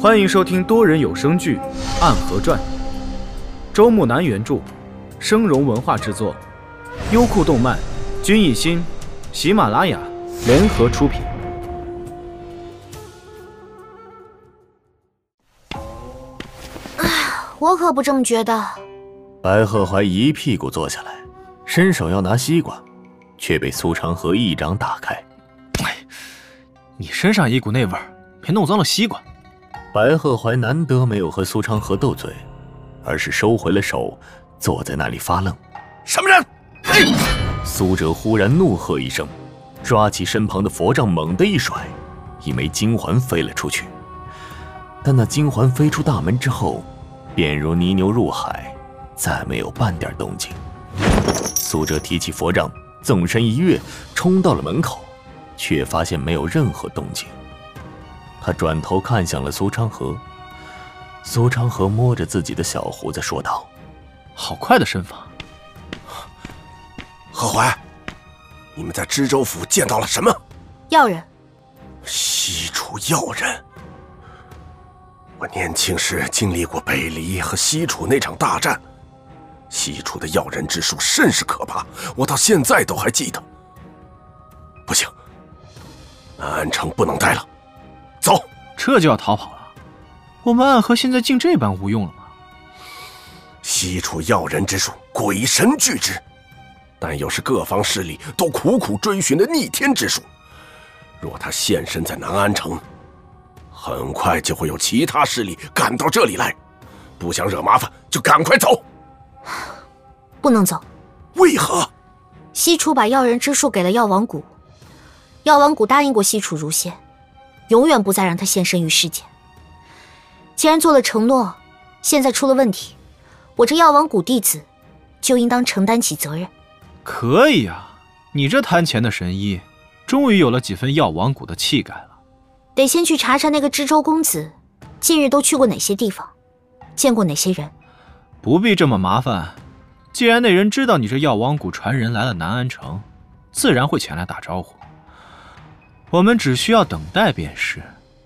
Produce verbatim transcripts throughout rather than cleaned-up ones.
欢迎收听多人有声剧《暗河传》，周木南原著，生荣文化制作，优酷动漫、君艺心、喜马拉雅联合出品。 我可不这么觉得。 白鹤怀一屁股坐下来，伸手要拿西瓜，却被苏长河一掌打开。 你身上一股那味儿，别弄脏了西瓜。 白鹤怀难得没有和苏长河斗嘴，而是收回了手，坐在那里发愣。 什么人？哎！ 苏哲忽然怒喝一声，抓起身旁的佛杖猛地一甩，一枚金环飞了出去。但那金环飞出大门之后，便如泥牛入海，再没有半点动静。苏哲提起佛杖，纵身一跃，冲到了门口，却发现没有任何动静。他转头看向了苏昌河，苏昌河摸着自己的小胡子说道：“ 好快的身法。” 何怀，你们在知州府见到了什么？ 药人。 西楚药人。我年轻时经历过北离和西楚那场大战，西楚的药人之术甚是可怕，我到现在都还记得。不行，南安城不能待了，走！ 这就要逃跑了？我们暗河现在竟这般无用了吗？ 西楚药人之术，鬼神惧之，但又是各方势力都苦苦追寻的逆天之术。若他现身在南安城，很快就会有其他势力赶到这里来，不想惹麻烦就赶快走。 不能走。 为何？ 西楚把药人之术给了药王谷，药王谷答应过西楚如仙，永远不再让他现身于世间。既然做了承诺，现在出了问题，我这药王谷弟子就应当承担起责任。 可以啊，你这贪钱的神医，终于有了几分药王谷的气概了。 得先去查查那个知州公子近日都去过哪些地方，见过哪些人。 不必这么麻烦，既然那人知道你这药王谷传人来了南安城，自然会前来打招呼。我们只需要等待便是。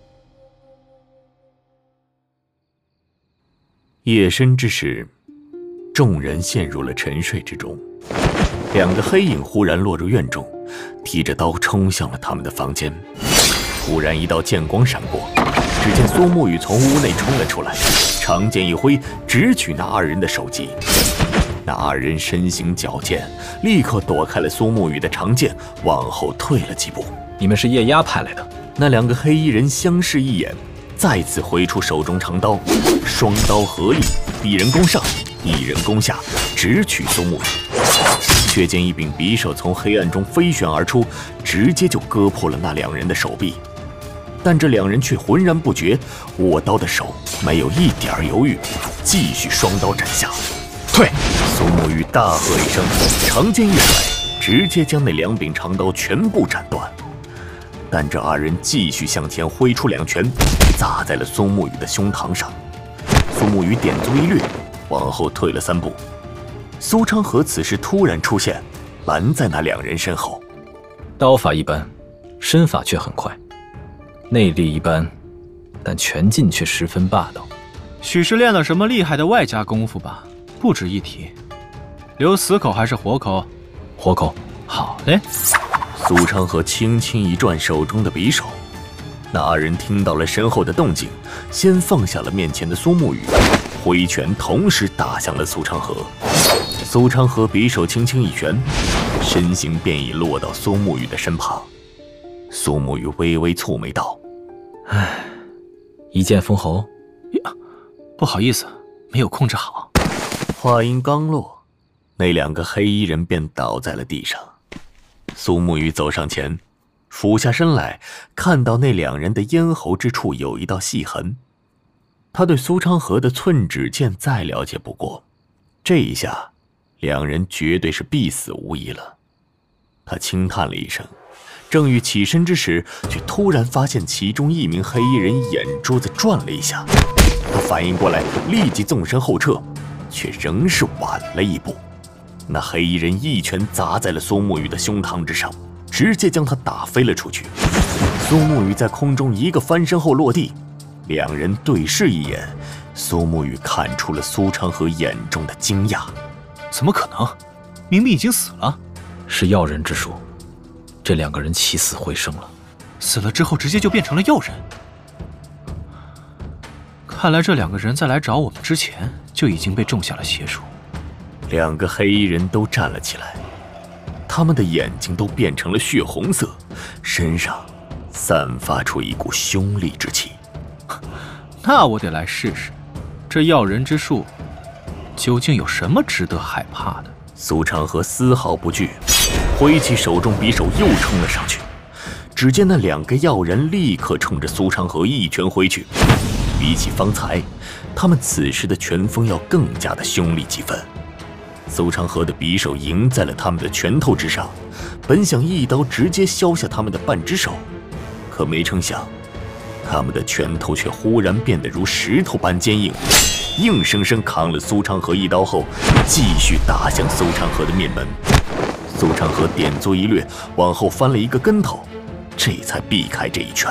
夜深之时，众人陷入了沉睡之中。两个黑影忽然落入院中，提着刀冲向了他们的房间。忽然一道剑光闪过，只见苏沐雨从屋内冲了出来，长剑一挥，直取那二人的首级。那二人身形矫健，立刻躲开了苏沐雨的长剑，往后退了几步。 你们是夜鸦派来的？ 那两个黑衣人相视一眼，再次挥出手中长刀，双刀合力，一人攻上，一人攻下，直取苏沐雨。却见一柄匕首从黑暗中飞旋而出，直接就割破了那两人的手臂。但这两人却浑然不觉，握刀的手没有一点犹豫，继续双刀斩下。 退！ 苏沐雨大喝一声，长剑一甩，直接将那两柄长刀全部斩断。但这二人继续向前挥出两拳，砸在了苏沐雨的胸膛上。苏沐雨点足一掠，往后退了三步。苏昌河此时突然出现，拦在那两人身后。 刀法一般，身法却很快，内力一般，但拳劲却十分霸道。 许是练了什么厉害的外家功夫吧？不值一提。留死口还是活口？ 活口。 好嘞。 苏昌河轻轻一转手中的匕首，那二人听到了身后的动静，先放下了面前的苏沐雨，挥拳同时打向了苏昌河。苏昌河匕首轻轻一旋，身形便已落到苏沐雨的身旁。苏沐雨微微蹙眉道：“ 唉，一剑封喉。 呀，不好意思，没有控制好。” 话音刚落，那两个黑衣人便倒在了地上。苏沐雨走上前，俯下身来，看到那两人的咽喉之处有一道细痕。他对苏昌河的寸指剑再了解不过，这一下两人绝对是必死无疑了。他轻叹了一声，正欲起身之时，却突然发现其中一名黑衣人眼珠子转了一下。他反应过来，立即纵身后撤，却仍是晚了一步。那黑衣人一拳砸在了苏沐雨的胸膛之上，直接将他打飞了出去。苏沐雨在空中一个翻身后落地， 两人对视一眼，苏沐雨看出了苏长河眼中的惊讶。 怎么可能？明明已经死了。 是药人之术，这两个人起死回生了。 死了之后直接就变成了药人。看来这两个人在来找我们之前就已经被种下了邪术。 两个黑衣人都站了起来，他们的眼睛都变成了血红色，身上散发出一股凶戾之气。 那我得来试试，这药人之术究竟有什么值得害怕的？ 苏长河丝毫不惧，挥起手中匕首又冲了上去。只见那两个药人立刻冲着苏长河一拳挥去，比起方才，他们此时的拳风要更加的凶厉几分。苏长河的匕首迎在了他们的拳头之上，本想一刀直接削下他们的半只手，可没成想，他们的拳头却忽然变得如石头般坚硬，硬生生扛了苏长河一刀后，继续打向苏长河的面门。苏长河点足一掠，往后翻了一个跟头，这才避开这一拳。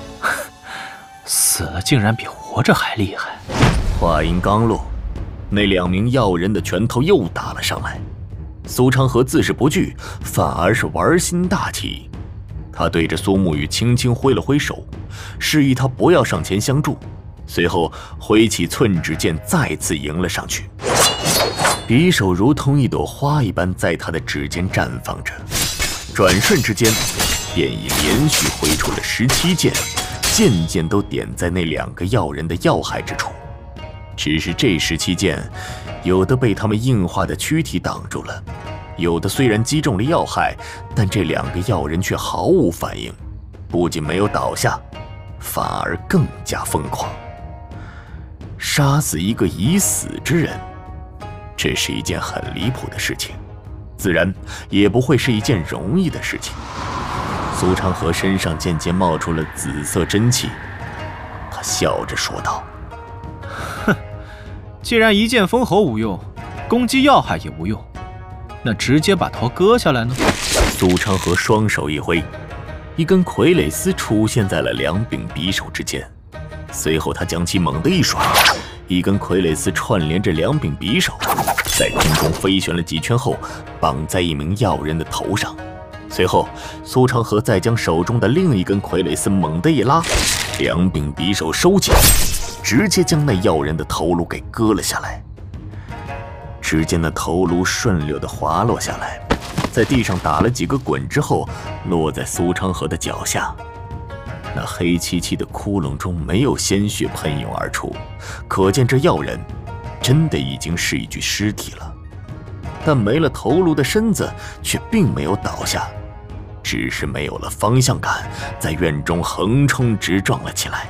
死了竟然比活着还厉害。 话音刚落，那两名药人的拳头又打了上来。苏长河自是不惧，反而是玩心大起。他对着苏沐雨轻轻挥了挥手，示意他不要上前相助，随后挥起寸指剑再次迎了上去。匕首如同一朵花一般在他的指尖绽放着，转瞬之间便已连续挥出了十七剑，剑剑都点在那两个药人的要害之处。只是这十七剑，有的被他们硬化的躯体挡住了，有的虽然击中了要害，但这两个药人却毫无反应，不仅没有倒下，反而更加疯狂。杀死一个已死之人，这是一件很离谱的事情，自然也不会是一件容易的事情。苏长河身上渐渐冒出了紫色真气，他笑着说道： 哼，既然一剑封喉无用，攻击要害也无用，那直接把头割下来呢？ 苏长河双手一挥，一根傀儡丝出现在了两柄匕首之间，随后他将其猛地一甩，一根傀儡丝串联着两柄匕首，在空中飞旋了几圈后，绑在一名药人的头上。随后，苏长河再将手中的另一根傀儡丝猛地一拉，两柄匕首收紧，直接将那药人的头颅给割了下来。只见那头颅顺溜地滑落下来，在地上打了几个滚之后，落在苏长河的脚下。那黑漆漆的窟窿中没有鲜血喷涌而出，可见这药人真的已经是一具尸体了。但没了头颅的身子却并没有倒下，只是没有了方向感，在院中横冲直撞了起来。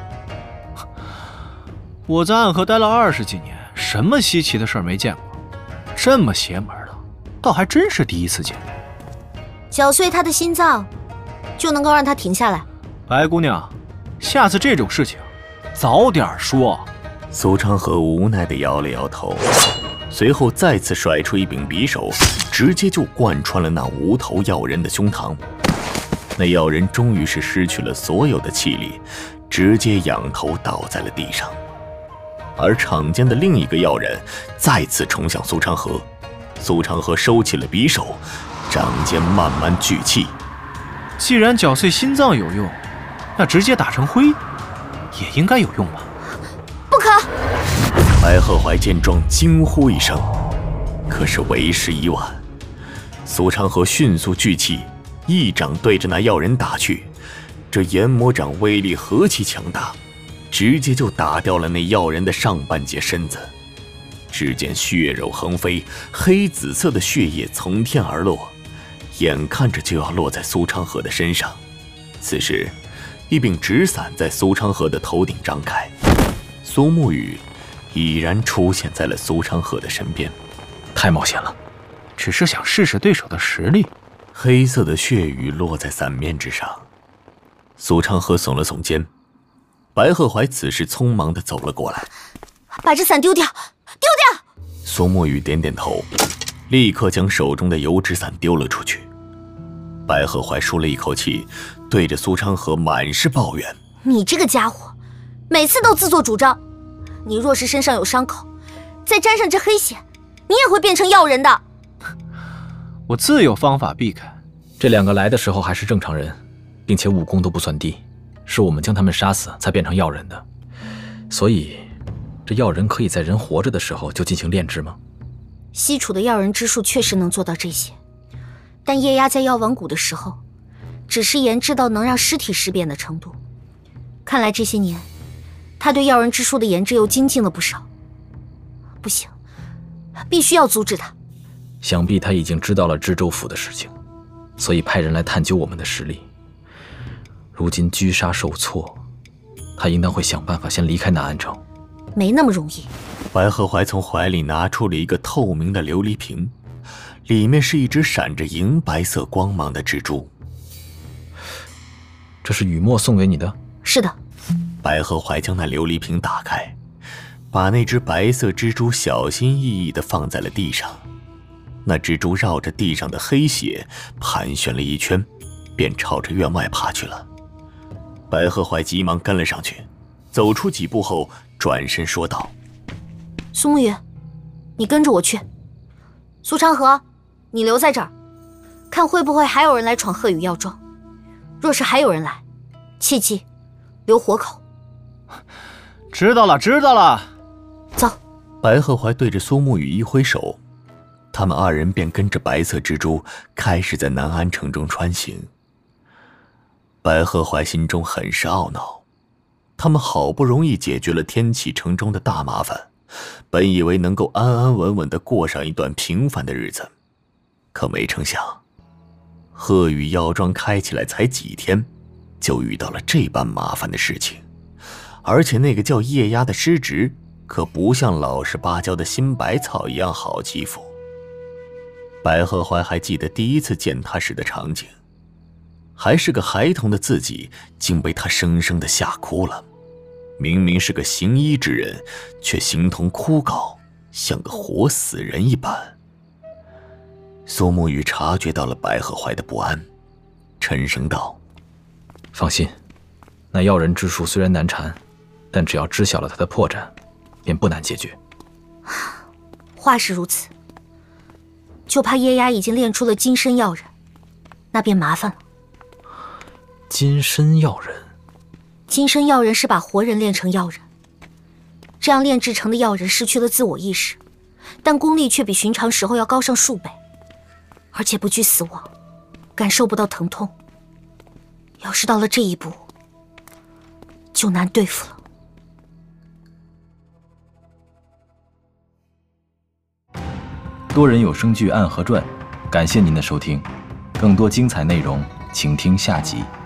我在暗河待了二十几年，什么稀奇的事儿没见过，这么邪门的，倒还真是第一次见。 搅碎他的心脏，就能够让他停下来。 白姑娘，下次这种事情早点说。 苏长河无奈地摇了摇头，随后再次甩出一柄匕首，直接就贯穿了那无头药人的胸膛。那药人终于是失去了所有的气力，直接仰头倒在了地上。而场间的另一个药人再次冲向苏长河，苏长河收起了匕首，掌间慢慢聚气。 既然搅碎心脏有用，那直接打成灰也应该有用吧？ 不可！ 白鹤怀见状惊呼一声，可是为时已晚。苏长河迅速聚气，一掌对着那药人打去。这研魔掌威力何其强大，直接就打掉了那药人的上半截身子。只见血肉横飞，黑紫色的血液从天而落，眼看着就要落在苏长河的身上。此时一柄纸伞在苏长河的头顶张开，苏沐雨已然出现在了苏长河的身边。 太冒险了， 只是想试试对手的实力。 黑色的血雨落在伞面之上，苏长河耸了耸肩。白鹤怀此时匆忙地走了过来， 把这伞丢掉，丢掉！ 苏沐雨点点头，立刻将手中的油纸伞丢了出去。白鹤怀舒了一口气，对着苏长河满是抱怨：“ 你这个家伙， 每次都自作主张。你若是身上有伤口，再沾上这黑血，你也会变成药人的。 我自有方法避开。 这两个来的时候还是正常人，并且武功都不算低，是我们将他们杀死才变成药人的。所以，这药人可以在人活着的时候就进行炼制吗？ 西楚的药人之术确实能做到这些，但叶压在药王谷的时候，只是研制到能让尸体尸变的程度。看来这些年，他对药人之术的研制又精进了不少。不行，必须要阻止他。 想必他已经知道了知州府的事情，所以派人来探究我们的实力。如今狙杀受挫，他应当会想办法先离开南安城。 没那么容易。 白鹤怀从怀里拿出了一个透明的琉璃瓶，里面是一只闪着银白色光芒的蜘蛛。 这是雨墨送给你的？ 是的。 白鹤怀将那琉璃瓶打开，把那只白色蜘蛛小心翼翼地放在了地上。那蜘蛛绕着地上的黑血盘旋了一圈，便朝着院外爬去了。白鹤怀急忙跟了上去，走出几步后转身说道： 苏沐雨，你跟着我去。苏长河，你留在这儿，看会不会还有人来闯鹤羽药庄。若是还有人来，切记留活口。 知道了，知道了。 走。 白鹤怀对着苏沐雨一挥手，他们二人便跟着白色蜘蛛开始在南安城中穿行。白鹤怀心中很是懊恼，他们好不容易解决了天启城中的大麻烦，本以为能够安安稳稳地过上一段平凡的日子，可没成想，鹤羽药庄开起来才几天，就遇到了这般麻烦的事情。而且那个叫叶压的失职，可不像老实巴交的新百草一样好欺负。白鹤怀还记得第一次见他时的场景，还是个孩童的自己，竟被他生生地吓哭了。明明是个行医之人，却形同枯槁，像个活死人一般。苏沐雨察觉到了白鹤怀的不安，沉声道： 放心，那药人之术虽然难缠，但只要知晓了他的破绽，便不难解决。 话是如此，就怕叶压已经练出了金身药人，那便麻烦了。 金身药人？ 金身药人是把活人炼成药人，这样炼制成的药人失去了自我意识，但功力却比寻常时候要高上数倍，而且不惧死亡，感受不到疼痛。要是到了这一步，就难对付了。 多人有声剧《暗河传》，感谢您的收听，更多精彩内容，请听下集。